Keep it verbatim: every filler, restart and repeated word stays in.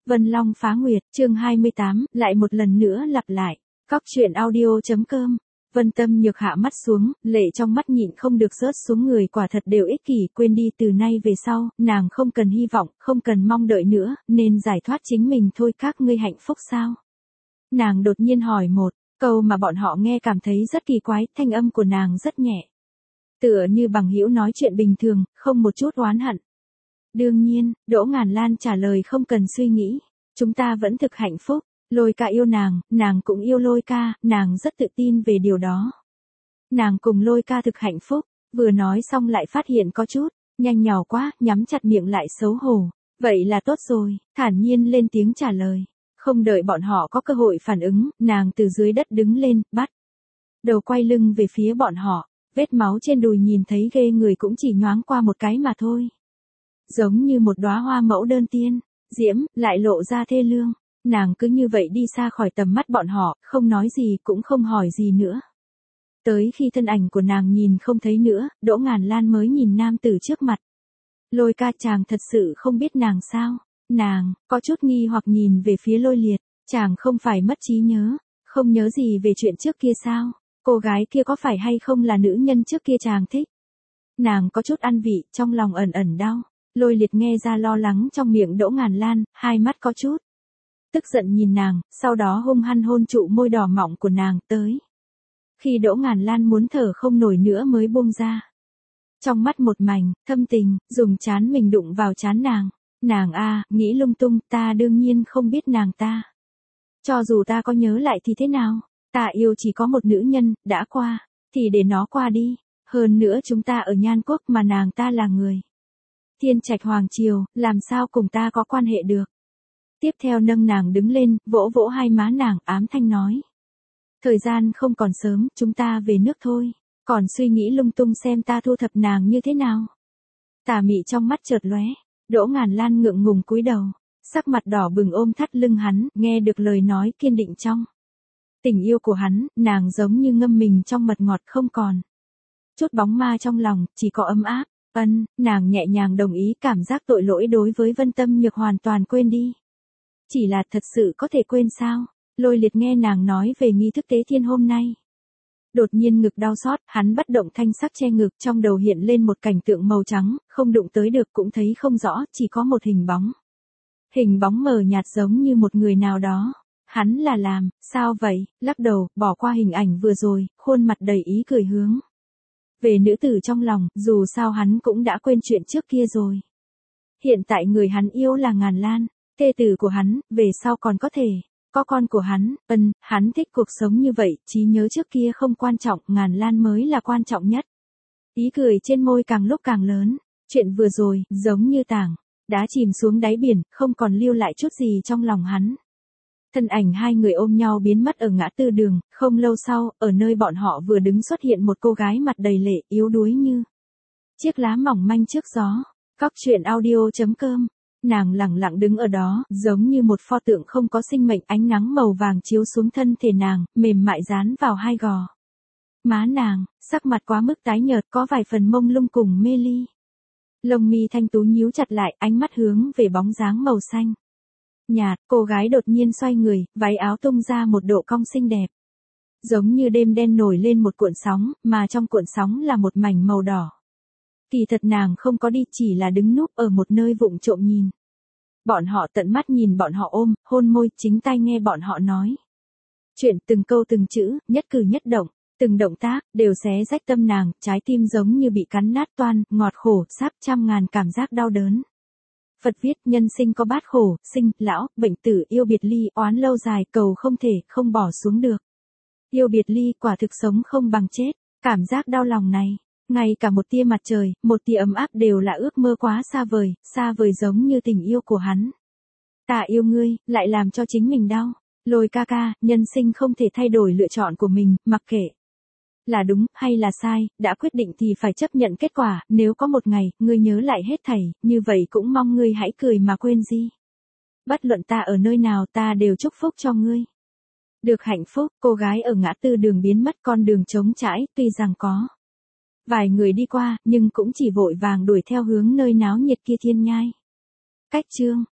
Vân Long phá nguyệt, chương hai mươi tám, lại một lần nữa lặp lại. Cóc truyện audio chấm com. Vân Tâm Nhược hạ mắt xuống, lệ trong mắt nhịn không được rớt xuống, người quả thật đều ích kỷ, quên đi từ nay về sau, nàng không cần hy vọng, không cần mong đợi nữa, nên giải thoát chính mình thôi. Các ngươi hạnh phúc sao? Nàng đột nhiên hỏi một câu mà bọn họ nghe cảm thấy rất kỳ quái, thanh âm của nàng rất nhẹ. Tựa như bằng hữu nói chuyện bình thường, không một chút oán hận. Đương nhiên, Đỗ Ngàn Lan trả lời không cần suy nghĩ. Chúng ta vẫn thực hạnh phúc. Lôi ca yêu nàng, nàng cũng yêu lôi ca, nàng rất tự tin về điều đó. Nàng cùng lôi ca thực hạnh phúc. Vừa nói xong lại phát hiện có chút nhanh nhảu quá, nhắm chặt miệng lại xấu hổ. Vậy là tốt rồi, thản nhiên lên tiếng trả lời. Không đợi bọn họ có cơ hội phản ứng, nàng từ dưới đất đứng lên, bắt đầu quay lưng về phía bọn họ. Vết máu trên đùi nhìn thấy ghê người cũng chỉ nhoáng qua một cái mà thôi. Giống như một đóa hoa mẫu đơn tiên, diễm, lại lộ ra thê lương. Nàng cứ như vậy đi xa khỏi tầm mắt bọn họ, không nói gì cũng không hỏi gì nữa. Tới khi thân ảnh của nàng nhìn không thấy nữa, Đỗ Ngàn Lan mới nhìn nam tử trước mặt. Lôi ca, chàng thật sự không biết nàng sao? Nàng, có chút nghi hoặc nhìn về phía Lôi Liệt, chàng không phải mất trí nhớ, không nhớ gì về chuyện trước kia sao? Cô gái kia có phải hay không là nữ nhân trước kia chàng thích? Nàng có chút ăn vị, trong lòng ẩn ẩn đau. Lôi Liệt nghe ra lo lắng trong miệng Đỗ Ngàn Lan, hai mắt có chút tức giận nhìn nàng, sau đó hung hăng hôn trụ môi đỏ mọng của nàng tới. Khi Đỗ Ngàn Lan muốn thở không nổi nữa mới buông ra. Trong mắt một mảnh thâm tình, dùng trán mình đụng vào trán nàng. Nàng a, nghĩ lung tung, ta đương nhiên không biết nàng ta. Cho dù ta có nhớ lại thì thế nào? Ta yêu chỉ có một nữ nhân, đã qua, thì để nó qua đi. Hơn nữa chúng ta ở Nhan Quốc mà nàng ta là người Thiên Trạch Hoàng Triều, làm sao cùng ta có quan hệ được? Tiếp theo nâng nàng đứng lên, vỗ vỗ hai má nàng, ám thanh nói. Thời gian không còn sớm, chúng ta về nước thôi. Còn suy nghĩ lung tung xem ta thu thập nàng như thế nào? Tà mị trong mắt chợt lóe. Đỗ Ngàn Lan ngượng ngùng cúi đầu, sắc mặt đỏ bừng ôm thắt lưng hắn, nghe được lời nói kiên định trong tình yêu của hắn, nàng giống như ngâm mình trong mật ngọt, không còn chút bóng ma trong lòng, chỉ có ấm áp. Ân, nàng nhẹ nhàng đồng ý, cảm giác tội lỗi đối với Vân Tâm Nhược hoàn toàn quên đi. Chỉ là thật sự có thể quên sao? Lôi Liệt nghe nàng nói về nghi thức tế thiên hôm nay. Đột nhiên ngực đau xót, hắn bất động thanh sắc che ngực, trong đầu hiện lên một cảnh tượng màu trắng, không đụng tới được cũng thấy không rõ, chỉ có một hình bóng. Hình bóng mờ nhạt giống như một người nào đó. Hắn là làm, sao vậy? Lắc đầu, bỏ qua hình ảnh vừa rồi, khuôn mặt đầy ý cười hướng về nữ tử trong lòng, dù sao hắn cũng đã quên chuyện trước kia rồi. Hiện tại người hắn yêu là Ngàn Lan, thê tử của hắn, về sau còn có thể có con của hắn. Ân, hắn thích cuộc sống như vậy, trí nhớ trước kia không quan trọng, Ngàn Lan mới là quan trọng nhất. Ý cười trên môi càng lúc càng lớn, chuyện vừa rồi, giống như tảng đá chìm xuống đáy biển, không còn lưu lại chút gì trong lòng hắn. Thân ảnh hai người ôm nhau biến mất ở ngã tư đường, không lâu sau, ở nơi bọn họ vừa đứng xuất hiện một cô gái mặt đầy lệ, yếu đuối như chiếc lá mỏng manh trước gió. Cóc truyện audio chấm com. Nàng lẳng lặng đứng ở đó, giống như một pho tượng không có sinh mệnh, ánh nắng màu vàng chiếu xuống thân thể nàng, mềm mại dán vào hai gò má nàng, sắc mặt quá mức tái nhợt, có vài phần mông lung cùng mê ly. Lông mi thanh tú nhíu chặt lại, ánh mắt hướng về bóng dáng màu xanh nhạt, cô gái đột nhiên xoay người, váy áo tung ra một độ cong xinh đẹp. Giống như đêm đen nổi lên một cuộn sóng, mà trong cuộn sóng là một mảnh màu đỏ. Kỳ thật nàng không có đi, chỉ là đứng núp ở một nơi vụng trộm nhìn. Bọn họ tận mắt nhìn bọn họ ôm, hôn môi, chính tai nghe bọn họ nói chuyện, từng câu từng chữ, nhất cử nhất động, từng động tác, đều xé rách tâm nàng, trái tim giống như bị cắn nát toan, ngọt khổ, sáp trăm ngàn cảm giác đau đớn. Phật viết, nhân sinh có bát khổ, sinh, lão, bệnh tử, yêu biệt ly, oán lâu dài, cầu không thể, không bỏ xuống được. Yêu biệt ly, quả thực sống không bằng chết. Cảm giác đau lòng này, ngay cả một tia mặt trời, một tia ấm áp đều là ước mơ quá xa vời, xa vời giống như tình yêu của hắn. Ta yêu ngươi, lại làm cho chính mình đau. Lôi ca ca, nhân sinh không thể thay đổi lựa chọn của mình, mặc kệ là đúng hay là sai, đã quyết định thì phải chấp nhận kết quả. Nếu có một ngày, ngươi nhớ lại hết thảy, như vậy cũng mong ngươi hãy cười mà quên đi. Bất luận ta ở nơi nào, ta đều chúc phúc cho ngươi được hạnh phúc. Cô gái ở ngã tư đường biến mất, con đường trống trải, tuy rằng có vài người đi qua, nhưng cũng chỉ vội vàng đuổi theo hướng nơi náo nhiệt kia thiên nhai. Cách chương